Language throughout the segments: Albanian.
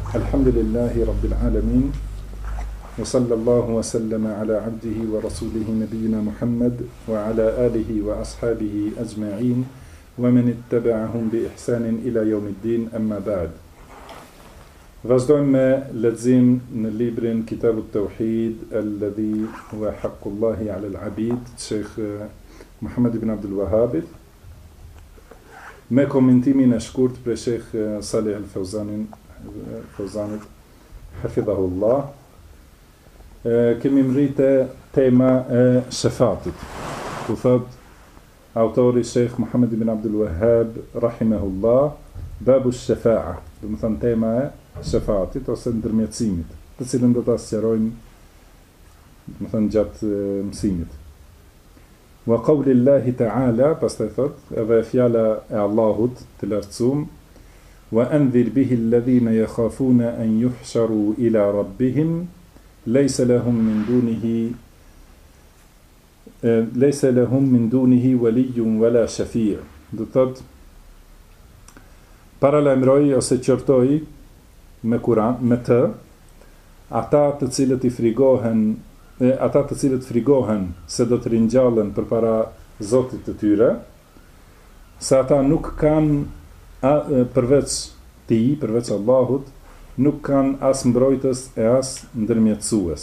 Alhamdulillahi Rabbil Alamin. Wa sallallahu wa sallama ala abdihi wa rasulihi nabiyina Muhammad wa ala alihi wa ashabihi ajma'in wa man ittaba'ahum bi ihsanin ila yawmiddin, amma ba'd. Vazhdojmë me lexim në librin Kitabut Tauhid alladhi huwa haqqullahi ala al-abid, Sheikh Muhammad ibn Abdul Wahhabit, me komentimin e shkurt për Sheikh Salih al-Fawzanit, hafidhahullah. Kemi mrite tema e shefatit. Ku thot autori Sheikh Muhammad ibn Abdul Wahhab rahimahullah, babu shefa'a, do të thënë tema e shefatit ose ndërmjetësimit, të cilën do ta sqarojmë, do të thënë gjatë mësimit. Wa qawli Allahi ta'ala, pastaj thot, edhe fjala e Allahut të lartësuar, wa anzir bihi alladhina yakhafuna an yuhsharu ila rabbihim laysa lahum min dunihi waliyyun wala shafi'. Do thot, paralajmëroj ose qortoj me Kur'an, me të, ata të cilët frigohen se do të ringjallen përpara Zotit të tyre, se ata nuk kanë përveç tij, përveç Allahut, nuk kanë as mbrojtës e as ndërmjetësues.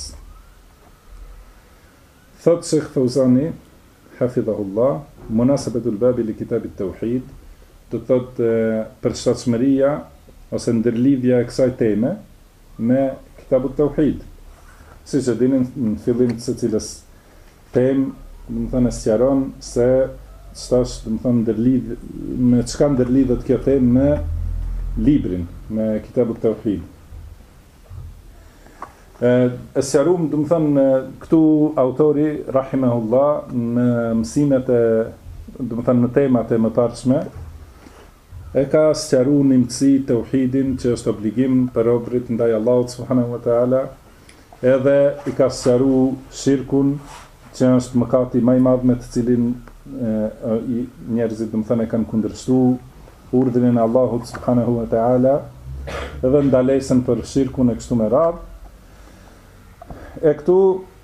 Thot Sheikh Fawzani, hafidhahullah, munasabatul babi li kitabit tauhid, do thot përshtatshmëria ose ndërlidhja e kësaj teme me kitabut tauhid. Siç e dini, në fillim të secilës temë, do të thënë sqaron se ç'tash, do të thënë me çka ndërlidhet kjo temë me librin, me kitabut tauhid. E sqarum, do të thënë këtu autori rahimahullah në mësimet e, do të thënë në temat e mëparshme, e ka sqaruar nimësi tauhidin që është obligim për robërit ndaj Allahut subhanahu wa taala, edhe i ka sqaruar shirkun, që është mëkati më i madh me të cilin njerëzit, do të thënë, kanë kundërshtuar urdhrin e Allahut subhanahu wa taala, edhe ndalesën për shirkun e kështu me radhë. E këtu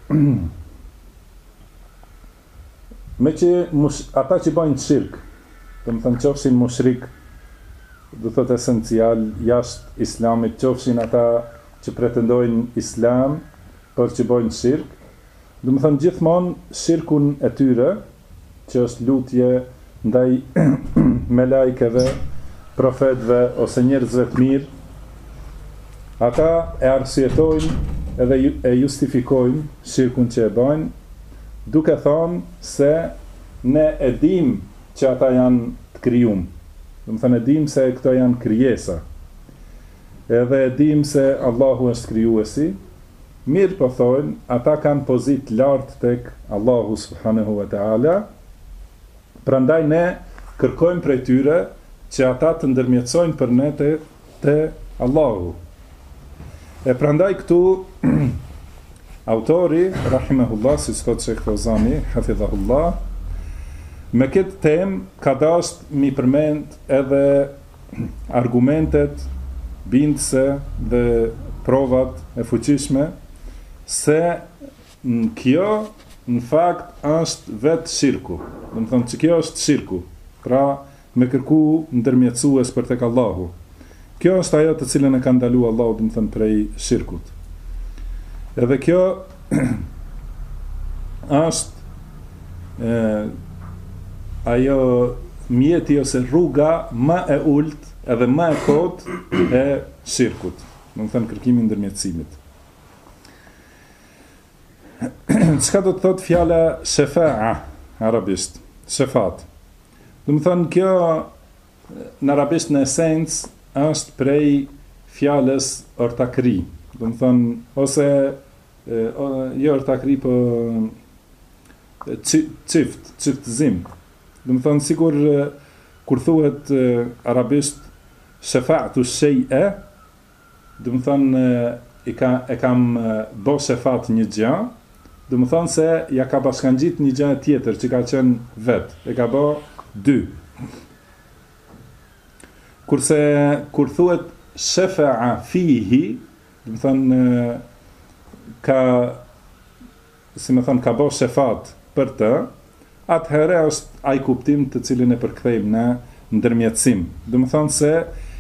me që ata që bajnë shirk, do të thënë qofshin mushrik, do të thotë esencial, jashtë islamit, qofshin ata që pretendojnë islam, por që bajnë shirk, do të thënë gjithmonë shirkun e tyre, që është lutje ndaj melajkeve, profetëve ose njerëzve të mirë, ata e arsyetojnë edhe e justifikojnë shirkun që e bajnë, duke thonë se ne e dim që ata janë të krijuar. Do të thënë e dim se këto janë krijesa. Edhe e dim se Allahu është krijuesi. Mirë po thonë, ata kanë pozitë lartë tek Allahu subhanahu wa taala. Prandaj ne kërkojmë prej tyre që ata të ndërmjetësojnë për ne te Allahu. E prandaj këtu autori rahimahullah, si thot Sheikh Fawzani hafidhahullah, me këtë temë ka dashur mi përmend edhe argumentet bindëse dhe provat e fuqishme se kjo në fakt është vetë shirku. Do të thonë që kjo është shirku, pra me kërku ndërmjetësues për tek Allahu. Kjo është ajo të cilën e ka ndaluar Allahu, do të thënë, prej shirkut. Edhe kjo është ajo mjeti ose rruga më e ulët edhe më e kotë e shirkut, do të thënë kërkimi i ndërmjetësimit. Çka do të thotë fjala shefa'a arabisht? Shefat. Do të thënë kjo në arabisht në esencë është prej fjalës ortakri. Do të thënë ose jo ortakri, po çiftëzim. Do të thënë sikur kur thuhet arabisht shefa'tu shay'a, do të thënë e kam bë shefat një gjë, do të thonë se ja ka bashkangjit një gjë tjetër që ka qenë vetë, e ka bë dy. Kurse kur thuhet shafa'a fihi, do të thënë ka, si më thënë, ka bo shefat për të, atëherë është ai kuptim të cilin e përkthejmë në ndërmjetësim. Do të thënë se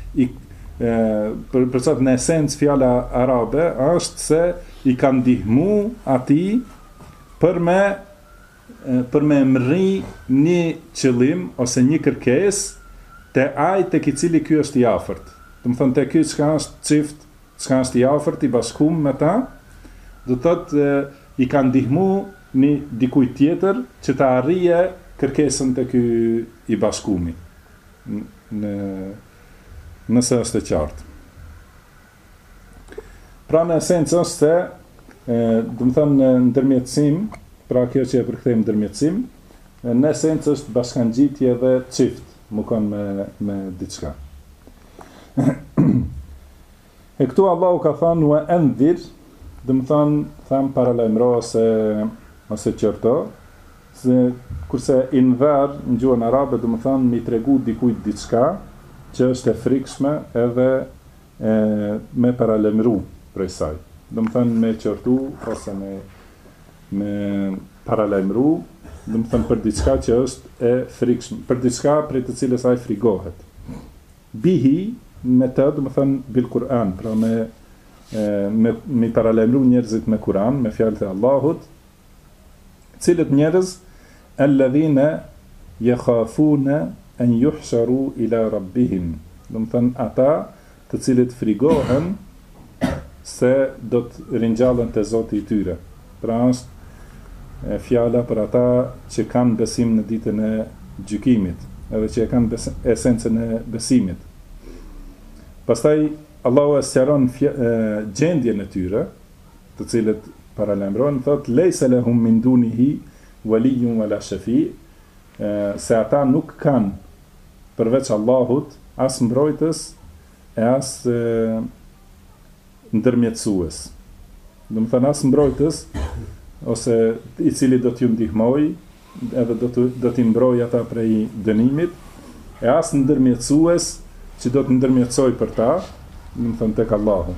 për çat në esencë fjala arabe është se i ka ndihmu atij për me mrri një qëllim ose një kërkesë te ai tek i cili ky është i afërt. Do të thonë te ky çka është çift, çka është i afërt i bashkuar me ta, do thotë i ka ndihmu një dikujt tjetër që ta arrijë kërkesën te ky i bashkuami. Nëse është e qartë. Pra në esencë është se, do të thënë në ndërmjetësim, pra kjo që e përkthejmë ndërmjetësim, në esencë është bashkangjitje dhe çift, më kanë me diçka. E këtu Allahu ka thënë wa andhir, do të thënë paralajmëro ose qorto, se kurse invar në gjuhën arabe do të thënë mi tregu dikujt diçka që është e frikshme edhe me paralajmëru prej saj. Do të thënë me qortu ose me paralajmëru, do të thënë për diçka që është e frikshme, për diçka prej të cilës ai frigohet. Bihi me të, do të thënë bil Kur'an, pra me paralajmëru njerëzit me Kur'an, me fjalët e Allahut, cilët njerëz alladhina yakhafuna an yuhsharu ila rabbihim. Do të thënë ata të cilët frigohen se do të ringjallen te Zoti i tyre. Pra është fjala për ata që kanë besim në ditën e gjykimit, edhe që e kanë esencën e besimit. Pastaj Allahu e sqaron gjendjen e tyre, të cilët paralajmërojnë, thotë leysa lahum min dunihi waliyyun wala shafi', se ata nuk kanë përveç Allahut as mbrojtës e as ndërmjetësues. Do të thënë as mbrojtës ose i cili do t'ju ndihmoj, edhe do t'i mbroj ata prej dënimit, e as ndërmjetësues që do të ndërmjetësoj për ta, do të thënë tek Allahu.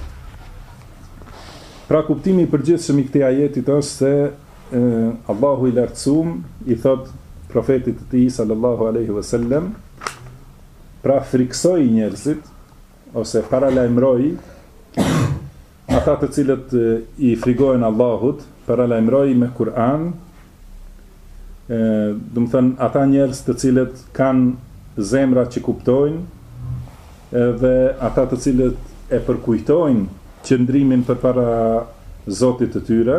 Pra kuptimi i përgjithshëm i këtij ajetit është se Allahu i lartësuar i thot profetit të tij sallallahu alaihi wasallam, pra friksoi njerëzit ose paralajmëroi ata të cilët i frigojnë Allahut, paralajmëroi me Kur'an, do të thënë ata njerëz të cilët kanë zemra që kuptojnë dhe ata të cilët e përkujtojnë qëndrimin përpara Zotit të tyre,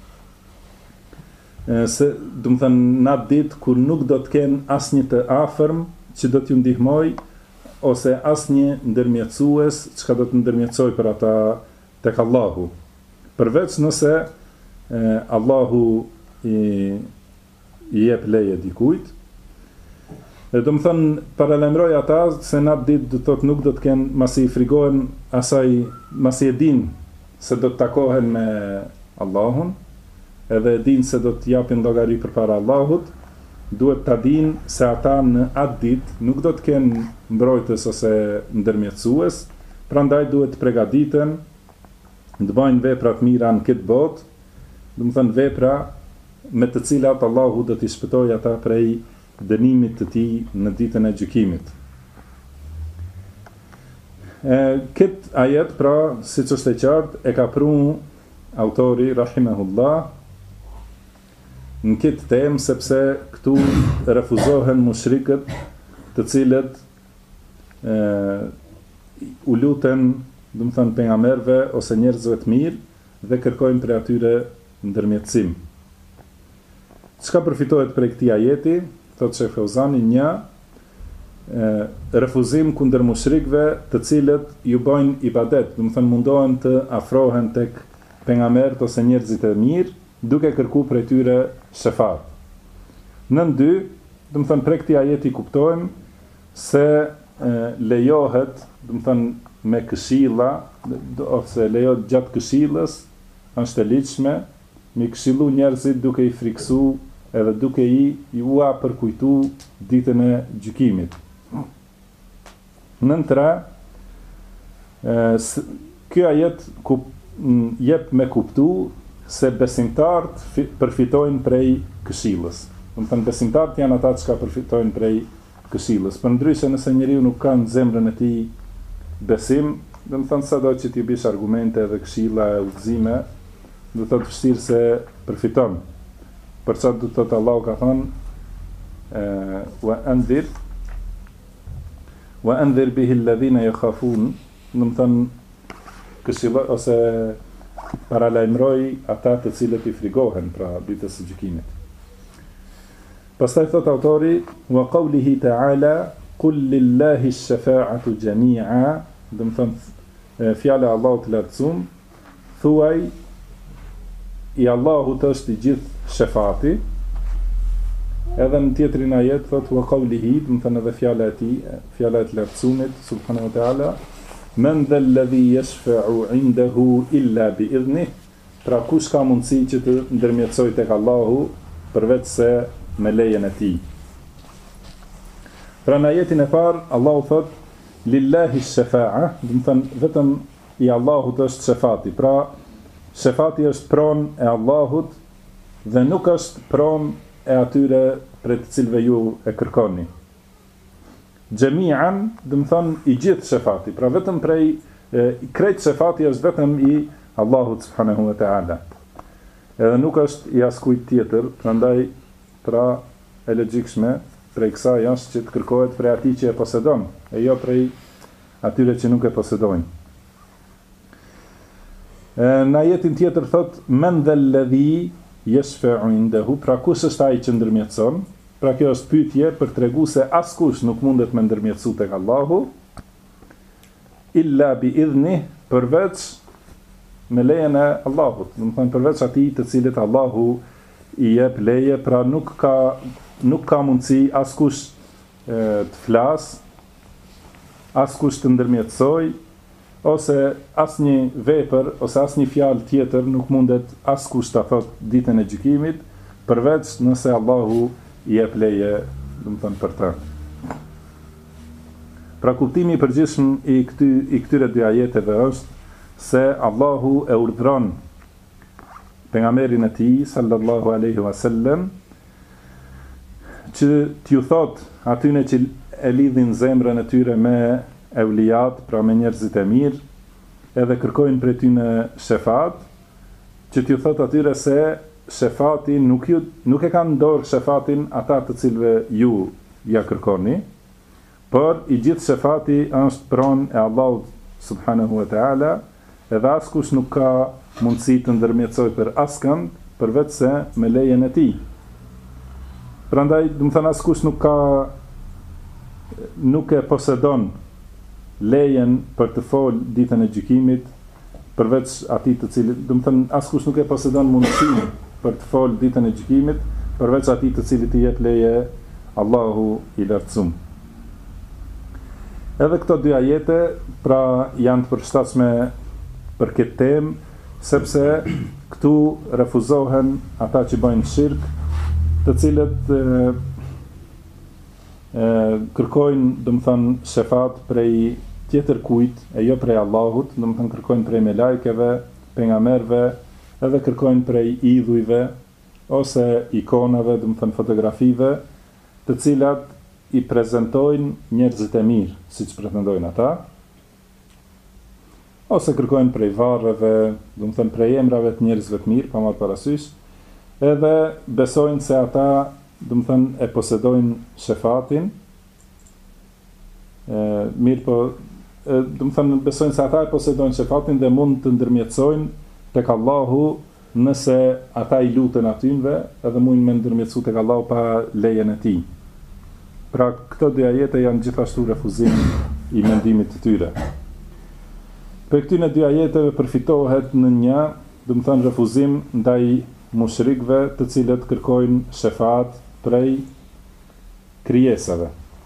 se do të thënë në atë ditë kur nuk do të kenë asnjë të afërm që do t'ju ndihmoj ose asnjë ndërmjetësues që do të ndërmjetësoj për ata tek Allahu. Përveç nëse Allahu i jep leje dikujt. Do të thënë paralajmëroj ata se në atë ditë do të thotë nuk do të kenë, masi i frigohen asaj, masi e din se do të takohen me Allahun, edhe e din se do të japin llogari përpara Allahut, duhet ta din se ata në atë ditë nuk do të kenë mbrojtës ose ndërmjetësues, prandaj duhet të përgatiten, të bëjnë vepra të mira në këtë botë, do të thënë vepra me të cilat Allahu do t'i shpëtojë ata prej dënimit të tij në ditën e gjykimit. Këtë ajet, pra, siç është e qartë, e ka prunu autori rahimahullah në këtë temë, sepse këtu refuzohen mushrikët të cilët u luten, do të thënë pejgamberëve ose njerëzve të mirë dhe kërkojnë prej atyre ndërmjetësim. Çka përfitohet prej këtij ajeti? Thotë Sheh Fauzani, një refuzim kundër mushrikëve të cilët ju bëjnë ibadet, do të thënë mundohen të afrohen tek pejgamberët ose njerëzit e mirë, duke kërkuar prej tyre shefat. Nën dy, do të thënë prej këtij ajeti kuptojmë se lejohet, do të thënë me këshilla, ose lejohet gjatë këshillës, është e ligjshme, me këshillu njerëzit duke i friksu edhe duke i ua përkujtu ditën e gjykimit. Nën tre, Ky ajet jep me kuptu se besimtarët përfitojnë prej këshillës. Do të thënë besimtarët janë ata që përfitojnë prej këshillës. Përndryshe nëse njeriu nuk ka në zemrën e tij besim, do të thënë sado që t'i bish argumente dhe këshilla e udhëzime, do të thotë vështirë se përfiton. Për çfarë do të thotë Allahu ka thënë wa anzir bihi alladhina yakhafun, do të thënë këshilla ose paralajmëroj ata të cilët i frigohen pra ditës së gjykimit. Pastaj thot autori wa qawlihi ta'ala qul lillahi ash-shafa'atu jami'a, do të thënë fjala e Allahut të lartësuar, thuaj i Allahut është i gjithë shefati. Edhe në tjetrin ajet thot wa qawlihi, do të thënë edhe fjala e tij, fjala e të lartësuarit subhanahu wa ta'ala, men dhe alladhi yashfa'u 'indahu illa bi idhnih, pra kush ka mundësi që të ndërmjetësoj tek Allahu përveç se me lejen e tij. Pra në ajetin e parë Allahu thot lillahi shafa'a, do të thënë vetëm i Allahut është shefati. Pra shefati është pronë e Allahut dhe nuk është pronë e atyre për të cilëve ju e kërkoni. Gjemian, do të thënë i gjithë shefati. Pra vetëm prej krejt shefati është vetëm i Allahut subhanahu wa ta'ala. Edhe nuk është i askujt tjetër, prandaj pra e logjikshme prej kësaj është që të kërkohet prej atij që e posedon, e jo prej atyre që nuk e posedojnë. Në ajetin tjetër thot men dhe alladhi yashfa'u indahu, pra kush është ai që ndërmjetëson? Pra kjo është pyetje për tregu se askush nuk mundet me ndërmjetësu tek Allahu illa bi idhnih, përveç me lejen e Allahut, do të thënë përveç atij të cilit Allahu i jep leje, pra nuk ka mundësi askush të flas, askush të ndërmjetësoj, ose asnjë vepër ose asnjë fjalë tjetër nuk mundet askush ta thotë ditën e gjykimit, përveç nëse Allahu i jep leje, do të thënë për të. Pra kuptimi i përgjithshëm i këtyre dy ajeteve është se Allahu e urdhron pejgamberin e tij sallallahu alaihi wasallam që t'ju thot atyne që e lidhin zemrën e tyre me eulijat, pra me njerëzit e mirë, edhe kërkojnë prej tyne shefat, që t'ju thot atyre se shefati nuk e kanë dorë shefatin ata të cilëve ju ja kërkoni, por i gjithë shefati është pronë e Allahut subhanahu wa ta'ala, edhe askush nuk ka mundësi të ndërmjetësoj për askënd, përveç se me lejen e tij. Prandaj, do të thënë askush nuk e posedon lejen për të folë ditën e gjykimit, përveç atij të cilit, do të thënë askush nuk e posedon mundësinë për të folë ditën e gjykimit, përveç atij të cilit i jep leje Allahu i lartësuar. Edhe këto dy ajete pra janë të përshtatshme për këtë temë, sepse këtu refuzohen ata që bëjnë shirk, të cilët kërkojnë, do të thënë, shefat prej tjetër kujt, e jo prej Allahut, do të thënë kërkojnë prej melajkeve, pejgamberëve, edhe kërkojnë prej idhujve ose ikonave, do të thënë fotografive, të cilat i prezantojnë njerëzit e mirë, siç pretendojnë ata, ose kërkojnë prej varreve, do të thënë prej emrave të njerëzve të mirë, pa marrë parasysh, edhe besojnë se ata, do të thënë, e posedojnë shefatin, mirë po, do të thënë, besojnë se ata e posedojnë shefatin dhe mund të ndërmjetësojnë tek Allahu nëse ata i lutën atynve, edhe mund me ndërmjetësu tek Allahu pa lejen e tij. Pra këto dy ajete janë gjithashtu refuzim i mendimit të tyre. Për këtyne dy ajeteve përfitohet në një, do të thënë refuzim ndaj mushrikëve të cilët kërkojnë shefat prej krijesave.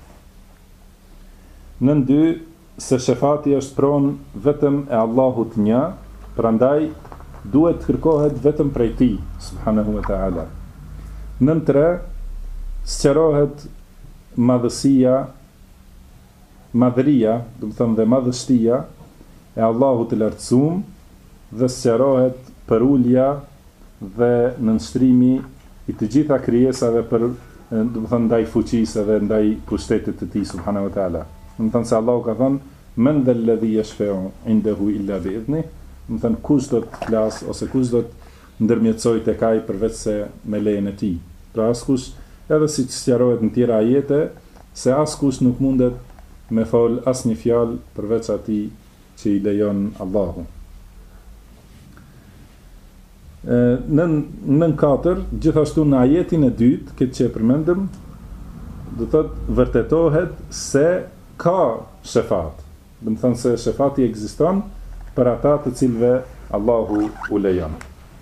Në dy, se shefati është pronë vetëm e Allahut një, prandaj duhet të kërkohet vetëm prej tij, subhanahu wa ta'ala. Në tre, sqarohet madhëria, do të thënë dhe madhështia e Allahut të lartësuar dhe sqarohet përulja dhe nënshtrimi i të gjitha krijesave për, do të thënë, ndaj fuqisë dhe ndaj pushtetit të tij subhanahu wa taala. Do të thënë se Allahu ka thënë men dhal ladhi yashfa'u indahu illa bi idhnih, do të thënë kush do të flas ose kush do të ndërmjetësoj tek ai përveç se me lejen e tij. Pra askush, edhe siç sqarohet në tjera ajete, se askush nuk mundet me fol asnjë fjalë përveç atij që i lejon Allahu. Nën 4, gjithashtu në ajetin e dytë, këtë që e përmendëm, do thotë vërtetohet se ka shefat. Do të thënë se shefati ekziston për ata të cilëve Allahu u lejon.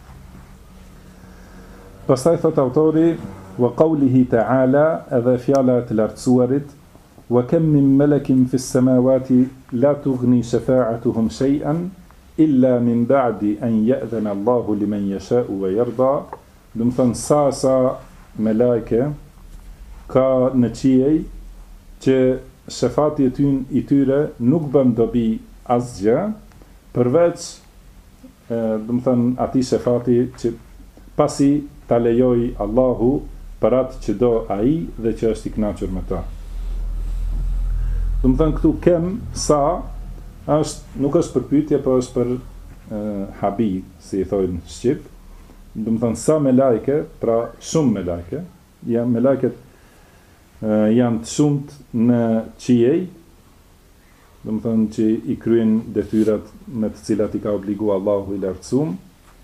Pastaj thot autori, wa qawlihi ta'ala, edhe fjala e të lartësuarit, wa kam min malakin fis samawati la tughni shafa'atuhum shay'an illa min ba'di an ya'dhana Allahu liman yasha'u wa yarda. Do të thënë sa melajke ka në qiej që shefati i tyre nuk bën dobi asgjë përveç do të thënë atij shefati që pasi ta lejoj Allahu për atë që do ai dhe që është i kënaqur me ta. Do të thënë këtu kem sa nuk është për pyetje, por është për habi, si i thojnë në shqip. Do të thënë sa me lajke, pra shumë me lajke, me lajket janë të shumt në qiej, do të thënë që i kryen detyrat me të cilat i ka obliguar Allahu i lartësuar.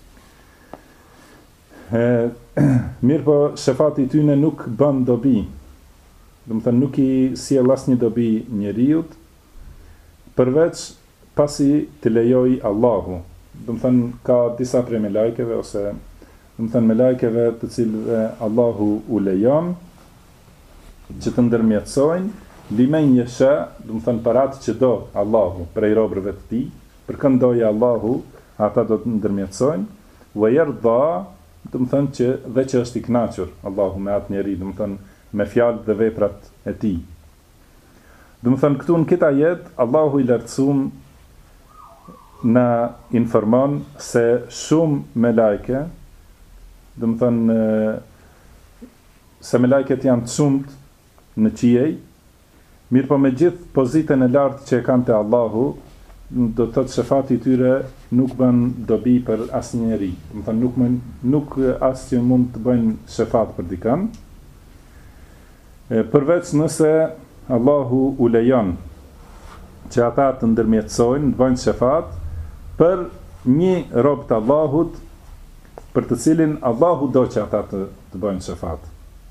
Mirë po shefati i tyne nuk bën dobi, do të thënë nuk i sjell asnjë dobi njeriut, përveç pasi të lejoj Allahu. Do të thënë ka disa prej me lajkeve, ose do të thënë me lajkeve të cilëve Allahu u lejon që të ndërmjetësojnë limen yasha, do të thënë për atë që do Allahu prej robërve të tij, për kënd dojë Allahu, ata do të ndërmjetësojnë, wa yarda, do të thënë që dhe që është i kënaqur Allahu me atë njerëz, do të thënë me fjalët dhe veprat e tij. Do të thënë këtu në këtë ajet Allahu i lartësuar na informon se shumë me lajke, do të thënë se me lajket janë të shumt në qiej, mirë po me gjithë pozitën e lartë që e kanë te Allahu, do të thotë shefati i tyre nuk bën dobi për asnjë njeri. Do të thënë nuk asgjë mund të bëjnë shefat për dikën, përveç nëse Allahu u lejon që ata të ndërmjetësojnë, të bëjnë shefat për një rob të Allahut, për të cilin Allahu do që ata të bëjnë shefat.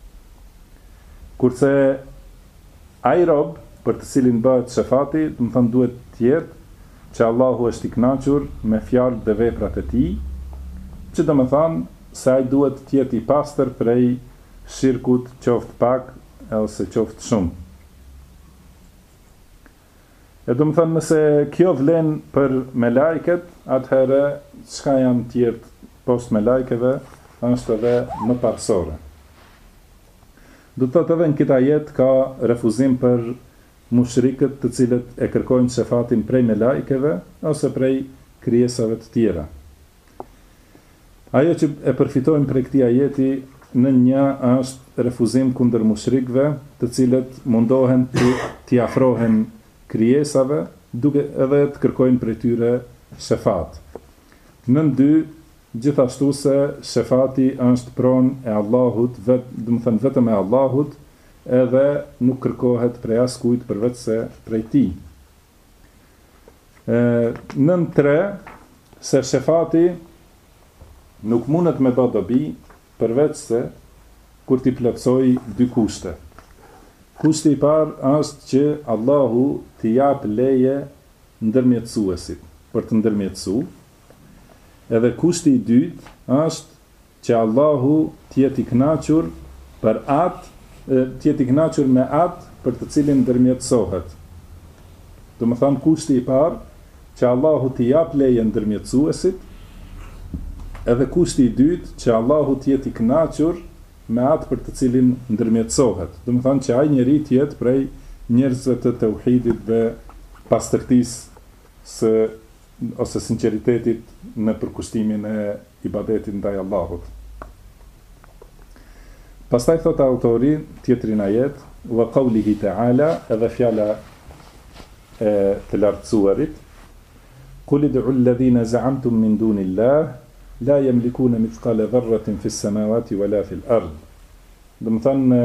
Kurse ai rob për të cilin bëhet shefati, do të thënë duhet të jetë që Allahu është i kënaqur me fjalët dhe veprat e tij, që do të thënë se ai duhet të jetë i pastër prej shirkut, qoftë pak ose qoftë shumë. E do të thënë nëse kjo vlen për me lajket, atëherë çka janë tjerë post me lajkeve, është edhe më parsore. Do të thotë edhe në këtë ajet ka refuzim për mushrikët të cilët e kërkojnë shefatin prej me lajkeve ose prej krijesave të tjera. Ajo që e përfitojmë prej këtij ajeti në një është refuzim kundër mushrikëve, të cilët mundohen të afrohen krijesave, duke edhe të kërkojnë prej tyre shefat. Në 2, gjithashtu se shefati është pronë e Allahut, do të thënë vetëm e Allahut, edhe nuk kërkohet prej askujt përveç se prej tij. Në 3, se shefati nuk mundet me bë dobi përveç se kur t'i plotësoj 2 kushte. Kushti i parë është që Allahu t'i jap leje ndërmjetësuesit për të ndërmjetësuar. Edhe kushti i dytë është që Allahu të jetë i kënaqur për atë, të jetë i kënaqur me atë për të cilin ndërmjetësohet. Do të thonë kushti i parë që Allahu t'i jap leje ndërmjetësuesit, edhe kushti i dytë që Allahu të jetë i kënaqur me atë për të cilin ndërmjetësohet. Do të thonë që ai njeri të jetë prej njerëzve të tauhidit dhe pastërtisë së ose sinqeritetit në përkushtimin e ibadetit ndaj Allahut. Pastaj thot autori tjetrin ajet, wa qawlihi ta'ala, edhe fjala e të lartësuarit, qul id'u alladhina za'amtum min dunillah la yamlikuna mithqala dharratin fis samawati wala fil ard. Do të thënë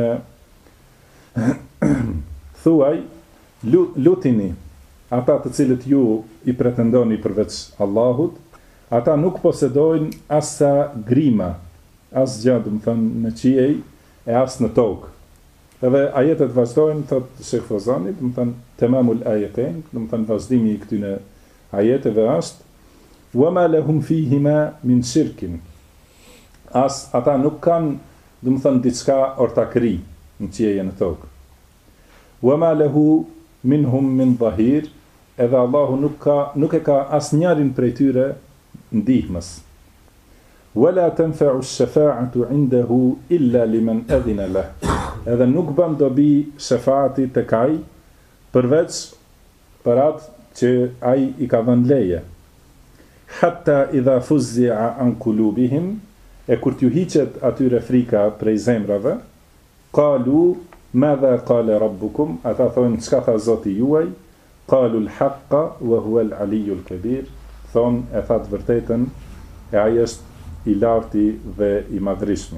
thuaj lutini ata të cilët ju i pretendoni përveç Allahut, ata nuk posedojnë as sa grima, as gjë, do të thënë në qiej e as në tokë. Edhe ajetet vazhdojnë, thot Shekh Fozani, do të thënë tamamul ajetain, do të thënë vazhdimi i këtyre ajeteve është wama lahum fihima min shirkin. As ata nuk kanë, do të thënë diçka ortakëri në qiej e në tokë. Wama lahu minhum min dhahir, edhe Allahu nuk e ka asnjërin prej tyre ndihmës. Wala tanfa'u ash-shafa'atu 'indahu illa liman adhina lah. Edhe nuk bën dobi shafaati tek ai përveç për atë që ai i ka dhënë leje. Hatta idha fuzzi'a an qulubihim, e kur t'ju hiqet atyre frika prej zemrave, qalu madha qala rabbukum, ata thonë çka tha Zoti juaj, qalu al-haqqa wa huwa al-aliyyu al-kabir, thonë e tha të vërtetën, e ai është i larti dhe i madhrishmi.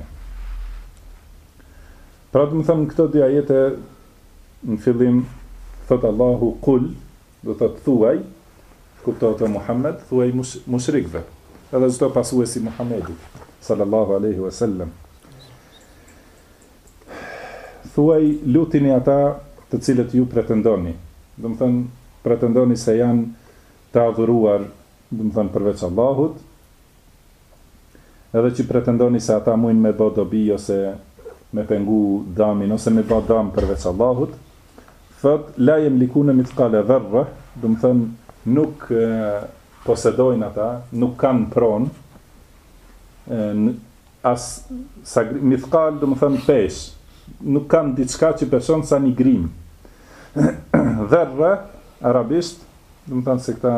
Pra do të them këto dy ajete në fillim thot Allahu qul, do thot thuaj, kuptohet e Muhammed, thuaj mushrikëve, edhe çdo pasuesi i Muhamedit sallallahu alaihi wasallam. Thuaj lutini ata të cilët ju pretendoni. Do të thënë pretendoni se janë të adhuruar, do të thënë përveç Allahut, edhe që pretendoni se ata mujnë me bë dobi ose me pengu damin ose me bë dam përveç Allahut. Thot la yamlikuna mithqala dharra, do të thënë nuk posedojnë ata, nuk kanë pronë as mithqal, do të thënë pesh, nuk kanë diçka që person sa një grim. Dharra arabisht, do të thënë se këta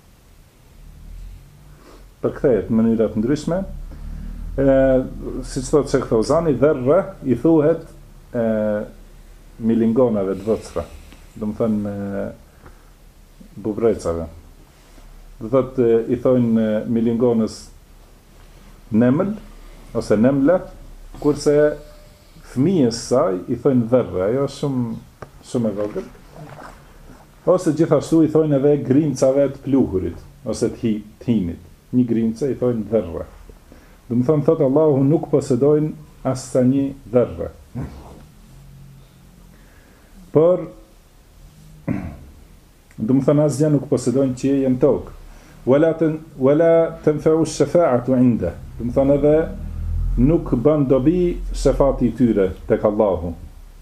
përkthehet në mënyra të ndryshme. Si që thotë Shekh Fozani, dharra i thuhet milingonave të vëcra, do të thënë bubrecave. Do thotë i thojnë milingonës neml ose nemle, kurse fëmijës saj i thojnë dharra, ajo shumë e vogël. Ose gjithashtu i thojnë edhe grimcave të pluhurit ose të himit. Një grimce i thojnë dharra. Do të thonë thotë Allahu nuk posedojnë as sa një dharra. Por do të thonë asgjë nuk posedojnë qiejën tokë. Wala tanfa'u ash-shafa'atu 'inda. Do të thonë edhe nuk bën dobi shafati i tyre tek Allahu.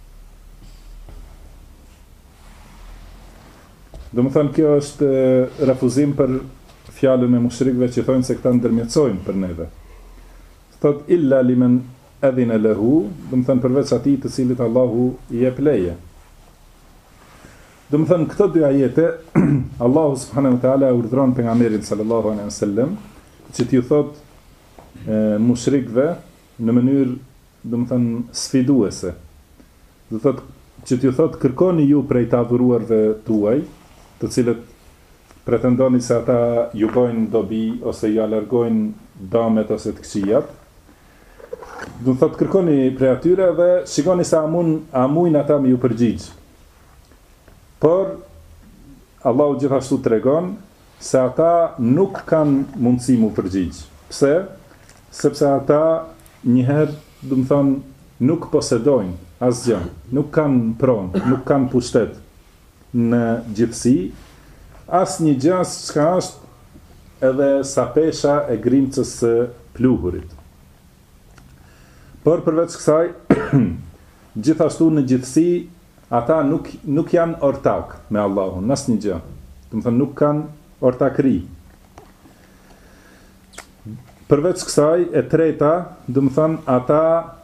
Do të thonë kjo është refuzim për fjalën e mushrikëve që thonë se këta ndërmjetësojnë për neve. Thot illa liman adhina lahu, do të thënë përveç atij të cilit Allahu i jep leje. Do të thënë këto dy ajete Allahu subhanahu wa taala urdhron pejgamberin sallallahu alaihi wasallam që t'ju thot mushrikëve në mënyrë, do të thënë sfiduese. Do thot që t'ju thot kërkoni ju prej të adhuruarve tuaj, të cilët pretendoni se ata ju bojnë dobi ose ju alargojnë damet ose të këqijat. Do të thotë kërkoni prej atyre dhe shikoni se a mujnë ata me ju përgjigj. Por Allahu gjithashtu tregon se ata nuk kanë mundësi mu përgjigj. Pse? Sepse ata njëherë, do të thonë, nuk posedojnë asgjë, nuk kanë pronë, nuk kanë pushtet në gjithësi, as një gjës çka është edhe sa pesha e grimcës së pluhurit. Por përveç kësaj, gjithashtu në gjithësi, ata nuk janë ortak me Allahun, asnjë gjë. Do të thënë nuk kanë ortakëri. Përveç kësaj, e treta, do të thënë ata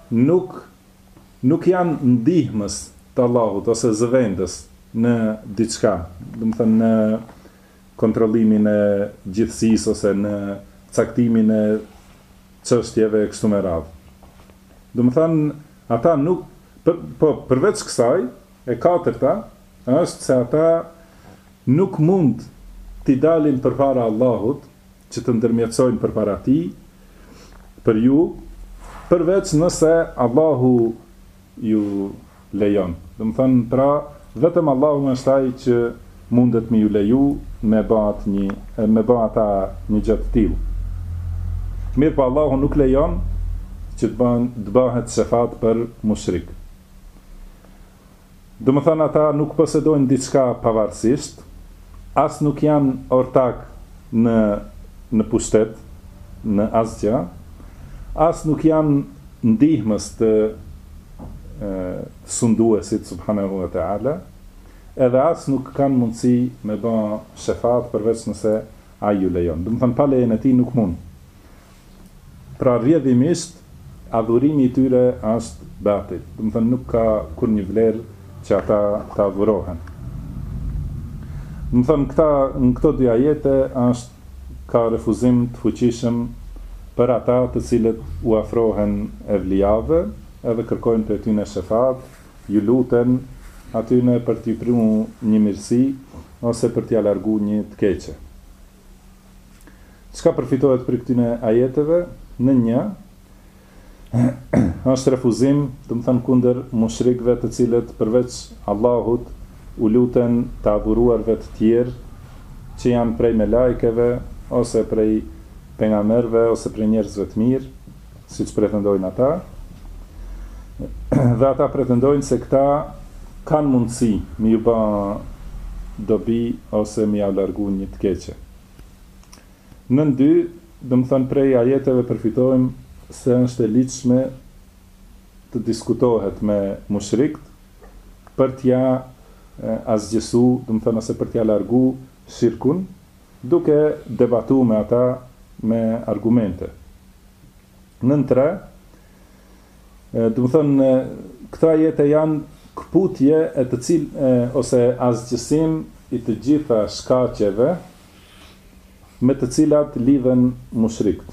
nuk janë ndihmës të Allahut ose zëvendës në diçka, do të thënë kontrollimin e gjithësisë ose në caktimin e çështjeve e kështu me radhë. Do të thënë, ata nuk përveç kësaj, e katërta është se ata nuk mund t'i dalin përpara Allahut, që të ndërmjetësojnë përpara tij për ju, përveç nëse Allahu ju lejon. Do të thënë, pra vetëm Allahu është ai që mundet me ju leju me bë ata një gjë të tillë. Mirë, po Allahu nuk lejon që të bëhet shefat për mushrik. Do të thënë, ata nuk posedojnë diçka pavarësisht, as nuk janë ortak në pushtet, në asgjë, as nuk janë ndihmës të sunduesit subhanahu wa ta'ala, edhe as nuk kanë mundësi me bë shefat përveç nëse ai ju lejon. Do të thënë, pa lejen e tij nuk mund. Pra rrjedhimisht adhurimi i tyre është batil. Do të thënë, nuk ka kur një vlerë që ata ta adhurohen. Do të thënë, në këto dy ajete ka refuzim të fuqishëm për ata të cilët u afrohen evlijave, edhe kërkojnë për tyne shefat, ju luten atyne për t'i primu një mirësi, ose për t'i alargu një të keqe. Çka përfitohet për këtyne ajeteve? Në një, është refuzim, të më thënë, kundër mushrikëve të cilët përveç Allahut u luten të adhuruarve të tjerë, që janë prej melajkeve, ose prej pejgamberëve, ose prej njerëzve të mirë, siç pretendojnë ata. Dhe ata pretendojnë se këta kanë mundësi me ju bë dobi ose me ja largu një të keqe. Në dy, do të thënë, prej ajeteve përfitojmë se është e ligjshme të diskutohet me mushrikët për t'ja asgjësu, do të thënë, ose për t'ja largu shirkun, duke debatu me ata me argumente. Në tre, do të thënë, këta ajete janë kputje e të cilë ose asgjësim i të gjitha shkaqeve me të cilat lidhen mushrikët.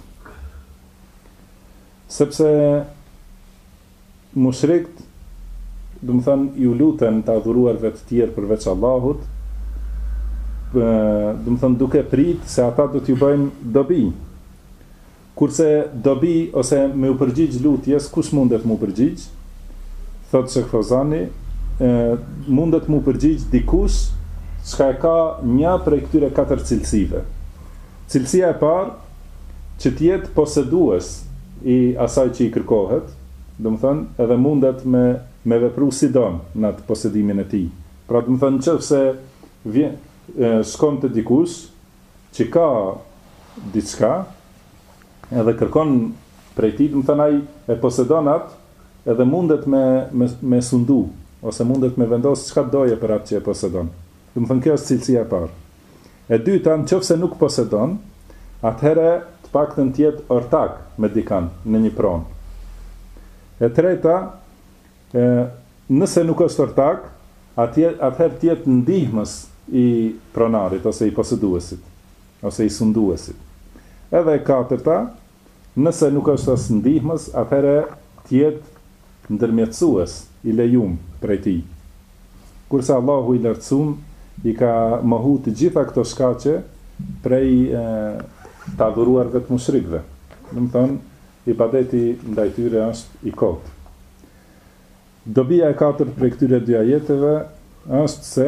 Sepse mushrikët, do të thënë, ju luten të adhuruarve të tjerë përveç Allahut, do të thënë, duke prit se ata do t'ju bëjnë dobi. Kurse dobi ose me u përgjigj lutjes, kush mundet mu përgjigj? Thotë Sheikh Fozani, mundet mu përgjigj dikush çka e ka një prej këtyre 4 cilësive. Cilësia e parë, që t'jetë posedues i asaj që i kërkohet, do të thënë, edhe mundet me vepru si don në atë posedimin e tij. Pra, do të thënë, nëse shkon te dikush që ka diçka, edhe kërkon prej tij, do të thënë, ai e posedon atë, edhe mundet me sundu, ose mundet me vendos çka doje për atë që e posedon. Do të thënë, kjo është cilësia e parë. E dyta, nëse nuk posedon, atëherë të paktën të jetë ortak me dikan në një pronë. E treta, nëse nuk është ortak, atëherë të jetë ndihmës i pronarit ose i poseduesit, ose i sunduesit. Edhe e katërta, nëse nuk është as ndihmës, atëherë të jetë ndërmjetësues i lejum prej tij. Kurse Allahu i lartësuar i ka mohu të gjitha këto shkaqe prej të adhuruarve të mushrikëve. Do të thonë, ibadeti ndaj tyre është i kotë. Dobia e katërt prej këtyre dy ajeteve është se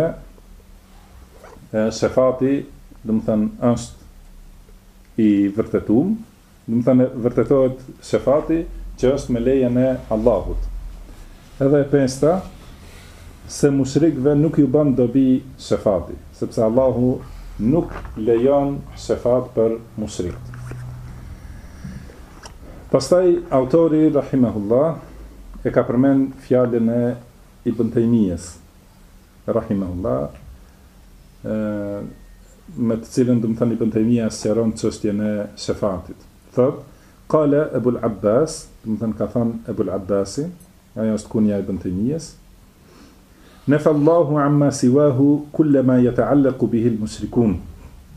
shefati, do të thënë, është i vërtetuar, do të thënë, vërtetohet shefati që është me lejen e Allahut. Edhe e pesta, se mushrikëve nuk ju bën dobi shefati, sepse Allahu nuk lejon shefat për mushrikët. Pastaj autori rahimahullah e ka përmend fjalën e Ibn Taymiyes rahimahullah, me të cilën, do të thënë, Ibn Taymija sqaron çështjen e shefatit. Thot, qala Ebul Abbas, do të thënë, ka thënë Ebul Abbasi, ajo është kunja e Ibn Taymijes, nafa Allahu amma siwahu kullama yata'allaqu bihi al-mushrikun.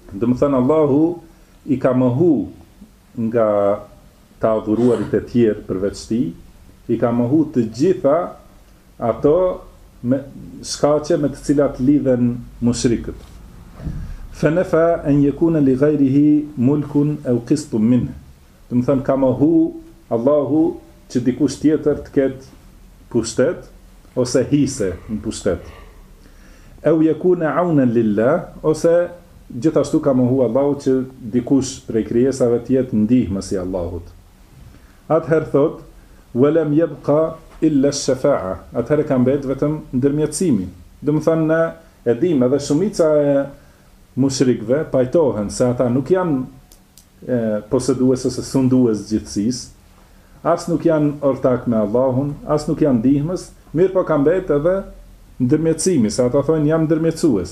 Dhe më thënë Allahu i ka mohu nga ta adhuruarit e tjerë përveç ti, i ka mohu të gjitha ato shkaqe me të cilat lidhen mushrikët. Fenefa en jekune li gajrihi mulkun e u qistum minë. Dhe më thënë ka mohu Allahu që dikush tjetër të ketë pushtet, ose hise në pushtet. E u jekune aunen lillah, ose gjithashtu ka mohu Allahu që dikush prej krijesave tjetë ndihmë si Allahut. Atëherë thot, welem jebka illa shafa'a. Atëherë ka mbet vetëm ndërmjetësimi. Dhe më thënë ne e dim edhe shumica e mushrikve pajtohen se ata nuk janë posedues ose sundues gjithësisë, as nuk janë ortak me Allahun, as nuk janë ndihmës, mirë po ka mbet edhe ndërmjetësimi, se ata thonë jam ndërmjetësues.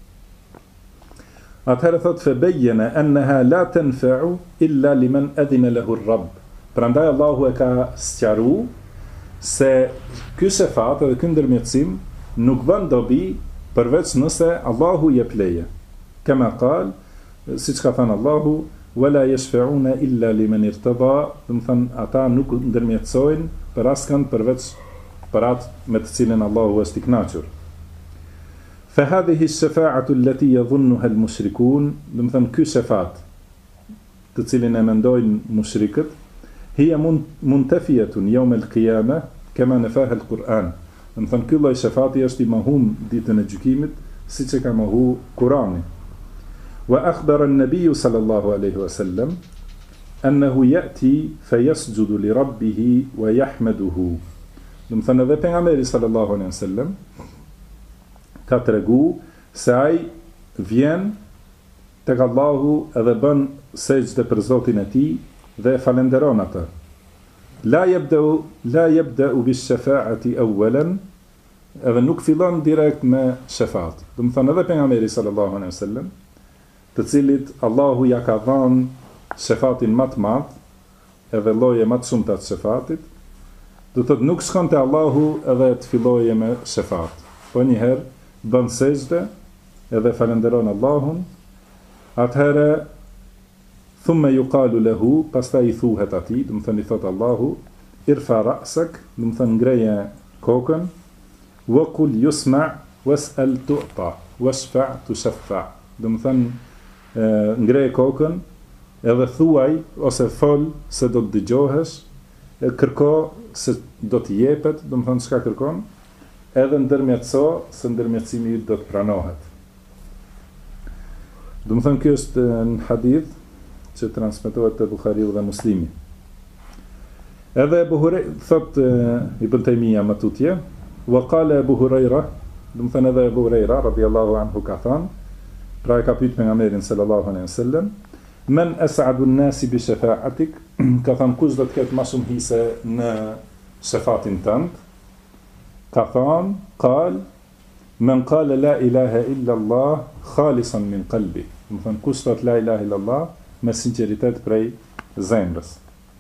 Atëherë thot febejjene enneha la tenfa'u illa limen edhine lehu rrab. Prandaj Allahu e ka sqaru se ky shefat edhe ky ndërmjetësim nuk bën dobi përveç nëse Allahu jep leje. Kema qal, siç ka thënë Allahu, wala yashfa'una illa liman irtada, do të thënë ata nuk ndërmjetësojnë për askënd përveç për atë me të cilën Allahu është i kënaqur. Fa hadhihi ash-shafa'atu allati yadhunnuha al-mushrikun, do të thënë ky shefat të cilin e mendojnë mushrikët, hiya muntafiyatun yawm al-qiyamah kama nafaha al-Quran. Do të thënë ky lloj shefati është i mohum ditën e gjykimit, siç e ka mohu Kurani. Wa akhbara an-nabiy sallallahu alaihi wasallam annahu ya'ti fayasjudu li rabbih wa yahmaduhu. Do të thënë edhe pejgamberi sallallahu alaihi wasallam ka tregu se ai vjen tek Allahu edhe bën sejdë për Zotin e tij dhe falenderon atë. La yabda'u bish-shafa'ati awwalan, edhe nuk fillon direkt me shefat. Do të thënë edhe pejgamberi sallallahu alaihi wasallam, të cilit Allahu ja ka dhënë shefatin më të madh, edhe lloje më të shumta të shefatit, do të thotë nuk shkon te Allahu edhe të filloje me shefat. Po një herë bën sejdë edhe falenderon Allahun, atëherë thumma yuqalu lahu, pastaj i thuhet atij, do të thënë i thot Allahu, irfa ra'sak, do të thënë ngreje kokën, wa qul yusma' was'al tu'ta, washfa' tushaffa. Do të thënë ngreje kokën, edhe thuaj ose fol se do të dëgjohesh, kërko se do të jepet, do të thënë çka kërkon, edhe ndërmjetëso se ndërmjetësimi do të pranohet. Do të thënë kjo është në hadith që transmetohet te Buhariu dhe Muslimi. Edhe Abu Hurajra thot Ibn Taymija më tutje, wa qala Abu Hurajra, do të thënë edhe Abu Hurajra radhiyallahu anhu ka thënë, pra e ka pyet pejgamberin sallallahu alaihi wasallam, men as'adu an-nasi bi shafa'atik, ka thënë kush do të ketë më shumë hise në shefatin tënd? Ka thënë, qal men qala la ilaha illa Allah khalisan min qalbi. Do të thënë kush thot la ilaha illa Allah me sinqeritet prej zemrës.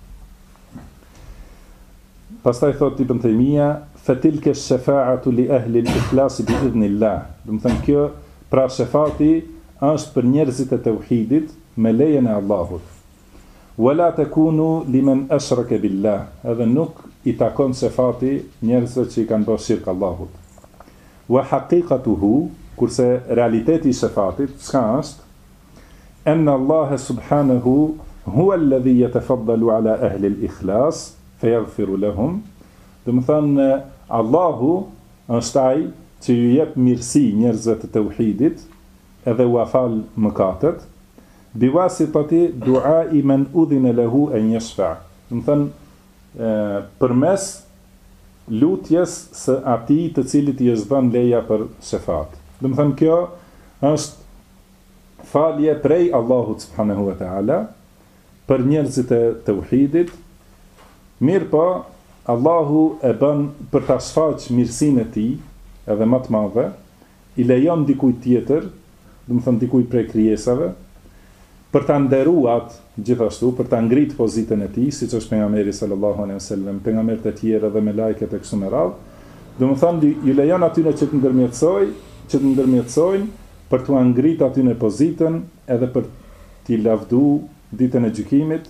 Pastaj thot Ibn Taymija, fatilka ash-shafa'atu li ahli al-ikhlas bi idhnillah. Do të thënë kjo pra shefati është për njerëzit e tauhidit me lejen e Allahut. Wala takunu liman ashraka billah, edhe nuk i takon shefati njerëzve që i kanë bërë shirk Allahut. Wa haqiqatuhu, kurse realiteti i shefatit çka është? Anna Allah subhanahu huwa alladhi yatafaddalu ala ahli al-ikhlas fayaghfiru lahum. Do të thënë Allahu është ai që ju jep mirësi njerëzve të tauhidit edhe u afal mëkatet, biwasitati du'ai man udhina lahu an yashfa'. Do të thënë përmes lutjes së atij të cilit i është dhënë leja për shefat. Do të thënë kjo është falje prej Allahut subhanahu wa ta'ala për njerëzit e tauhidit. Mirë po, Allahu e bën për ta shfaq mirësinë e tij edhe më të madhe, i lejon dikujt tjetër, do të thënë dikujt prej krijesave, për ta nderuar gjithashtu, për ta ngrit pozitën e tij, siç është pejgamberi sallallahu alaihi wasallam, pejgamberët e tjerë dhe me lajket e kështu me radhë. Do të thënë ju lejon atyre që të ndërmjetësojnë për t'u ngrit atyre pozitën edhe për t'i lavdu ditën e gjykimit,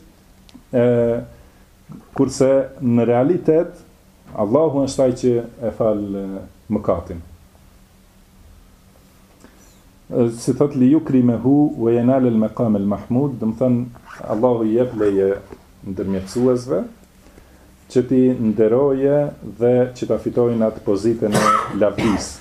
kurse në realitet Allahu është ai që e fal mëkatin. Si thot li yukrimehu wa yanal al maqam al mahmud, do të thënë Allahu i jep leje ndërmjetësuesve që ti nderoje dhe që ta fitojnë atë pozitën e lavdisë.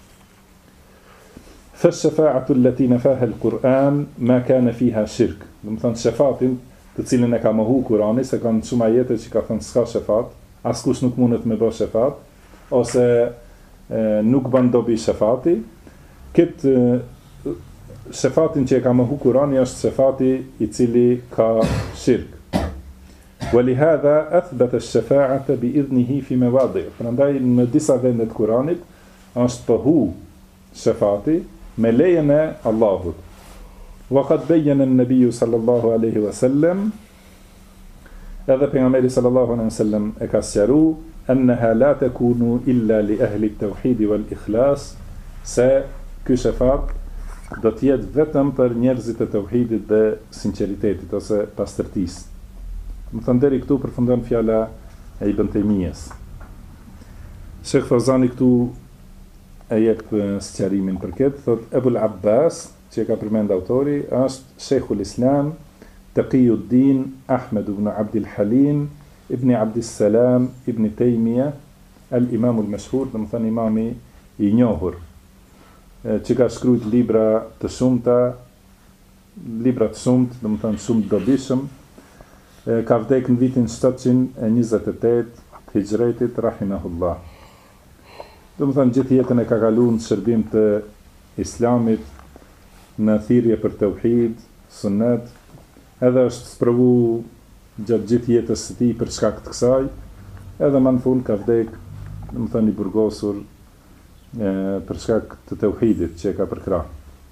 Fashfa'atu allati nafaha al-Quran ma kana fiha shirk. Do të thënë shefatin, të cilën e ka mohu Kurani, se kanë shumë ajete që ka thënë s'ka shefat, askush nuk mundet me bë shefat, ose nuk bën dobi shefati. Këtë shefatin që e ka mohu Kurani është shefati i cili ka shirk. ولهذا أثبت الشفاعة بإذنه في مواضع. Prandaj në disa vende të Kuranit është pohu shefati me lejen e Allahut. وقد بين النبي صلى الله عليه وسلم, edhe pejgamberi sallallahu alaihi wasallam e ka sqaruar انها لا تكون الا لاهل التوحيد والاخلاص, se ky shefat do të jetë vetëm për njerëzit e tauhidit dhe sinqeritetit ose pastërtisë. Më thënë deri këtu përfundon fjala e Ibn Taymiyes. Sheikh Fawzani këtu e jep sqarimin për këtë, thot Ebul Abbas, që e ka përmend autori, është Sheikhul Islam Taqiyuddin Ahmed ibn Abdul Halim ibn Abdus Salam ibn Taymiyah al-Imam al-Mashhur, do të thënë imami i njohur, që ka shkruajtur libra të shumta, do të thënë shumë dobishëm. Ka vdek në vitin 728 të hijretit, rahimahullah. Do të thënë gjithë jetën e ka kaluar në shërbim të Islamit, në thirrje për tauhid, sunnet, edhe është sprovu gjatë gjithë jetës së tij për shkak të kësaj, edhe më në fund ka vdek, do të thënë i burgosur për shkak të tauhidit që e ka përkrah.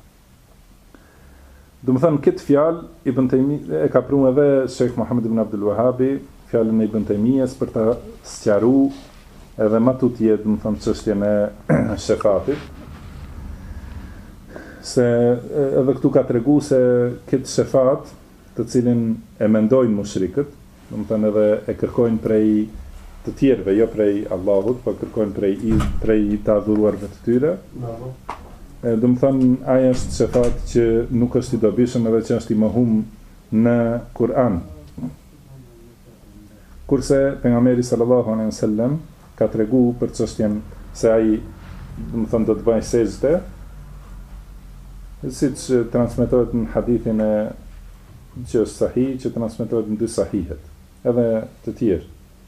Do të thënë këtë fjalë Ibn Taymiyah e ka pruar edhe Sheikh Muhammad ibn Abdul Wahhabi, fjalën e Ibn Taymiyes për ta sqaruar edhe më tutje, do të thënë çështjen e shefatit. Se edhe këtu ka treguar se këtë shefat, të cilin e mendojnë mushrikët, do të thënë edhe e kërkojnë prej të tjerëve, jo prej Allahut, por kërkojnë prej të adhuruarve të tyre. Do të thënë aja është shefat që nuk është i dobishëm edhe që është i mohum në Kur'an. Kurse pejgamberi sallallahu alaihi wasallam ka treguar për çështjen se ai, do të thënë, do të bëjë sejdë, siç transmetohet në hadithin e që është sahih, që transmetohet në dy sahihet, edhe të tjerë.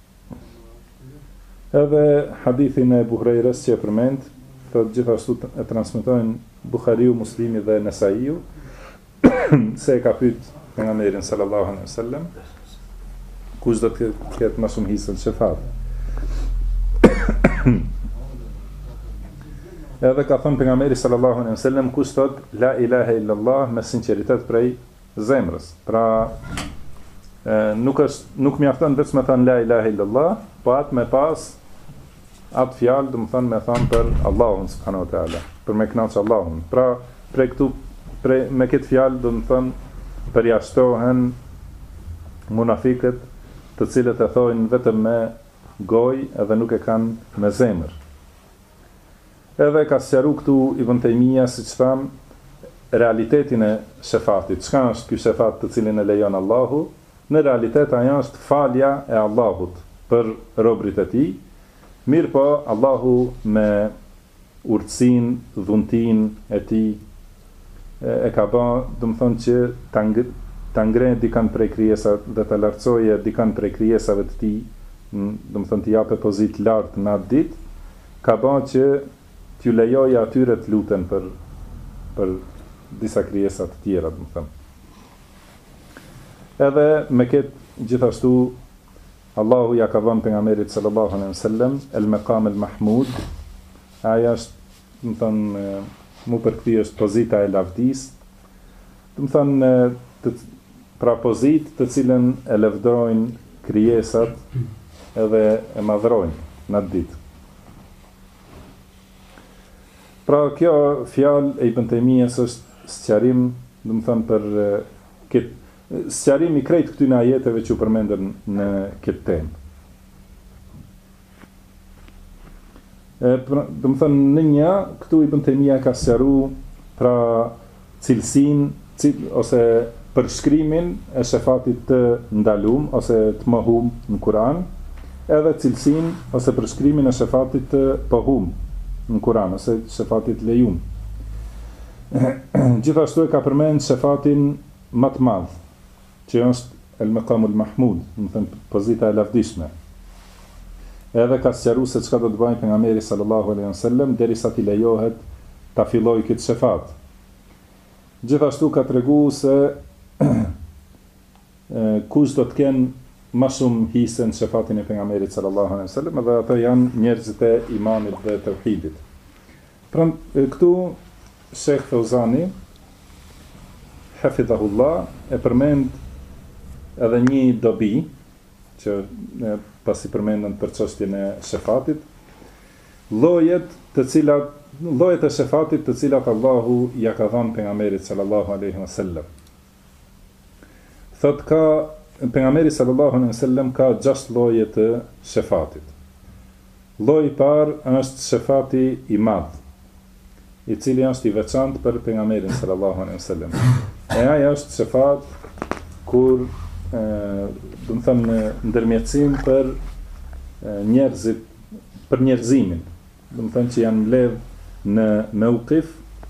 Edhe hadithin e Buhariut që e përmend, gjithashtu e transmetojnë Buhariu, Muslimi dhe Nesaiu, se e ka pyet pejgamberin sallallahu alaihi wasallam kush do të ketë më shumë hisën shefat. Edhe ka thënë pejgamberi sallallahu alaihi wasallam kush thot la ilaha illallah me sinqeritet prej zemrës. Pra nuk mjafton vetëm me thënë la ilaha illallah, po atë me pas atë fjalë, do të thënë me thënë për Allahun subhanahu wa taala, për me kënaqë Allahun. Pra me këtë fjalë, do të thënë përjashtohen munafikët, të cilët e thojnë vetëm me gojë edhe nuk e kanë me zemër. Edhe ka sqaruar këtu Ibn Taymiyah, siç tham, realitetin e shefatit. Çka është ky shefat të cilin e lejon Allahu? Në realitet ajo është falja e Allahut për robërit e tij. Mirë po, Allahu me urtësin, dhuntin e tij e ka bën, do të thonë që ta ngrenë dikan prej krijesave dhe ta lartësojë dikan prej krijesave të tij, do të thonë t'i japë pozitë lart në atë ditë, ka bën që t'ju lejojë atyre të luten për disa krijesa të tjera, do të thënë. Edhe me këtë gjithashtu Allahu ja ka vënë pejgamberit sallallahu alaihi wasallam el maqam el mahmud. Aja është, do të thënë, mu përkthyer është pozita e lavdis. Do të thënë, pra pozitë të cilën e lavdrojnë krijesat edhe e madhrojnë në atë ditë. Pra kjo fjalë e Ibn Taymiyes është sqarim do të thënë për këtë sqarimi krejt këtyre ajeteve që u përmendën në këtë temë. Do të thënë në një këtu Ibn Taymija ka sqaruar pra cilësinë ose përshkrimin e shefatit të ndalum ose të mohum në Kur'an, edhe cilësinë ose përshkrimin e shefatit të pohum në Kur'an ose shefatit lejum. Gjithashtu e ka përmend shefatin më të madh, që është el-maqamul mahmud, do të thënë pozita e lavdishme. Edhe ka sqaruar se çka do të bëjë pejgamberi sallallahu alaihi wasallam derisa t'i lejohet ta fillojë këtë shefat. Gjithashtu ka treguar se kush do të kenë më shumë hise në shefatin e pejgamberit sallallahu alaihi wasallam, dhe ato janë njerëzit e imanit dhe tauhidit. Pra këtu Sheikh Fauzani hafidhahullah e përmend edhe një dobi që pasi përmendën për çështjen e shefatit, llojet e shefatit të cilat Allahu ja ka dhënë pejgamberit sallallahu alaihi wasallam. Thot ka pejgamberi sallallahu alaihi wasallam ka 6 lloje të shefatit. Lloji i parë është shefati i madh, i cili është i veçantë për pejgamberin sallallahu alaihi wasallam. E ai është shefat kur do të thënë ndërmjetësim për njerëzit, për njerëzimin, do të thënë që janë mbledh në mauqif,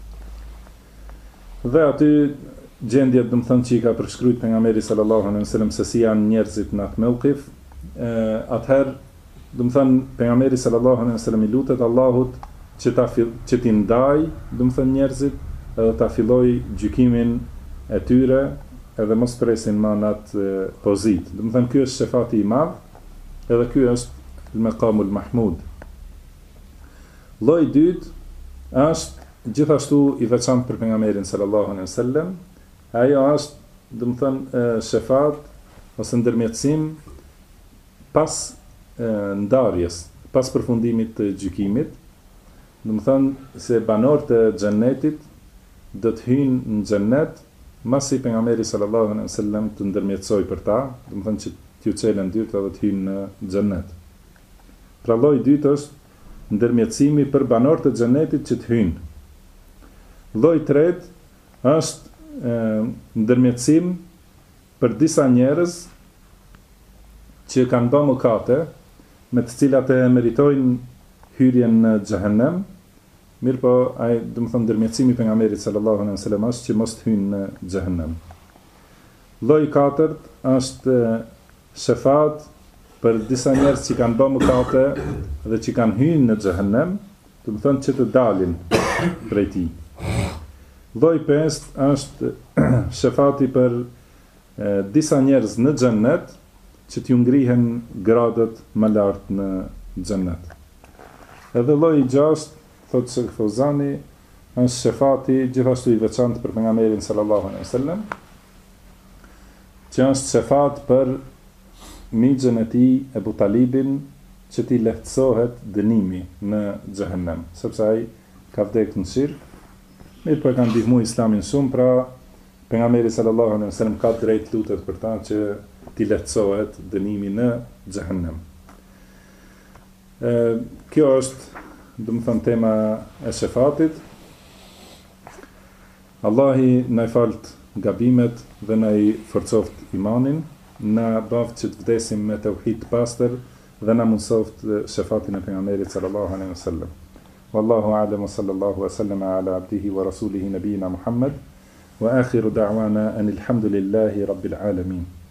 dhe aty gjendjet do të thënë që i ka përshkruajtur pejgamberi sallallahu alaihi wasallam se si janë njerëzit në atë mauqif, atëherë do të thënë pejgamberi sallallahu alaihi wasallam i lutet Allahut që t'i ndaj, do të thënë njerëzit edhe ta filloj gjykimin e tyre, edhe mos presin më në atë pozit. Do të thënë ky është shefati i madh, edhe ky është al-maqamul mahmud. Lloji i dytë është gjithashtu i veçantë për pejgamberin sallallahu alaihi wasallam. Ajo është, do të thënë, shefat ose ndërmjetësim pas ndarjes, pas përfundimit të gjykimit. Do të thënë se banorët e xhennetit do të hyjnë në xhennet masi pejgamberi sallallahu alaihi wasallam të ndërmjetësoj për ta, do të thënë që t'ju çelën dyrt edhe të hyjnë në xhennet. Pra lloji i dytë është ndërmjetësimi për banorët e xhennetit që të hyjnë. Lloji i tretë është ndërmjetësim për disa njerëz që kanë bërë mëkate, me të cilat e meritojnë hyrjen në xhehenem. Mirë po, ai do të thonë ndërmjetësimi pejgamberit sallallahu alaihi wasallam është që mos të hyjnë në xhehenem. Lloji i katërt është shefat për disa njerëz që kanë bërë mëkate dhe që kanë hyrë në xhehenem, do të thonë që të dalin prej tij. Lloji i pestë është shefati për disa njerëz në xhennet që t'ju ngrihen gradat më lart në xhennet. Edhe lloji i gjashtë, thotë Sheikh Fauzani, është shefati gjithashtu i veçantë për pejgamberin sallallahu alaihi wasallam, që është shefat për mixën e tij Ebu Talibin, që t'i lehtësohet dënimi në xhehenem, sepse ai ka vdekur në shirk. Mirë po e kanë ndihmuar Islamin shumë, pra pejgamberi sallallahu alaihi wasallam ka drejt lutet për ta që t'i lehtësohet dënimi në xhehenem. Kjo është, do të thënë, tema e shefatit. Allahi na i falt gabimet dhe na i forcoft imanin, na bëft që të vdesim me tauhid të pastër dhe na mundsoft shefatin e pejgamberit sallallahu alaihi wasallam. Wallahu a'lam wa sallallahu wa sallama ala abdihi wa rasulihi nabiyina Muhammad wa akhiru da'wana anil hamdulillahi rabbil alamin.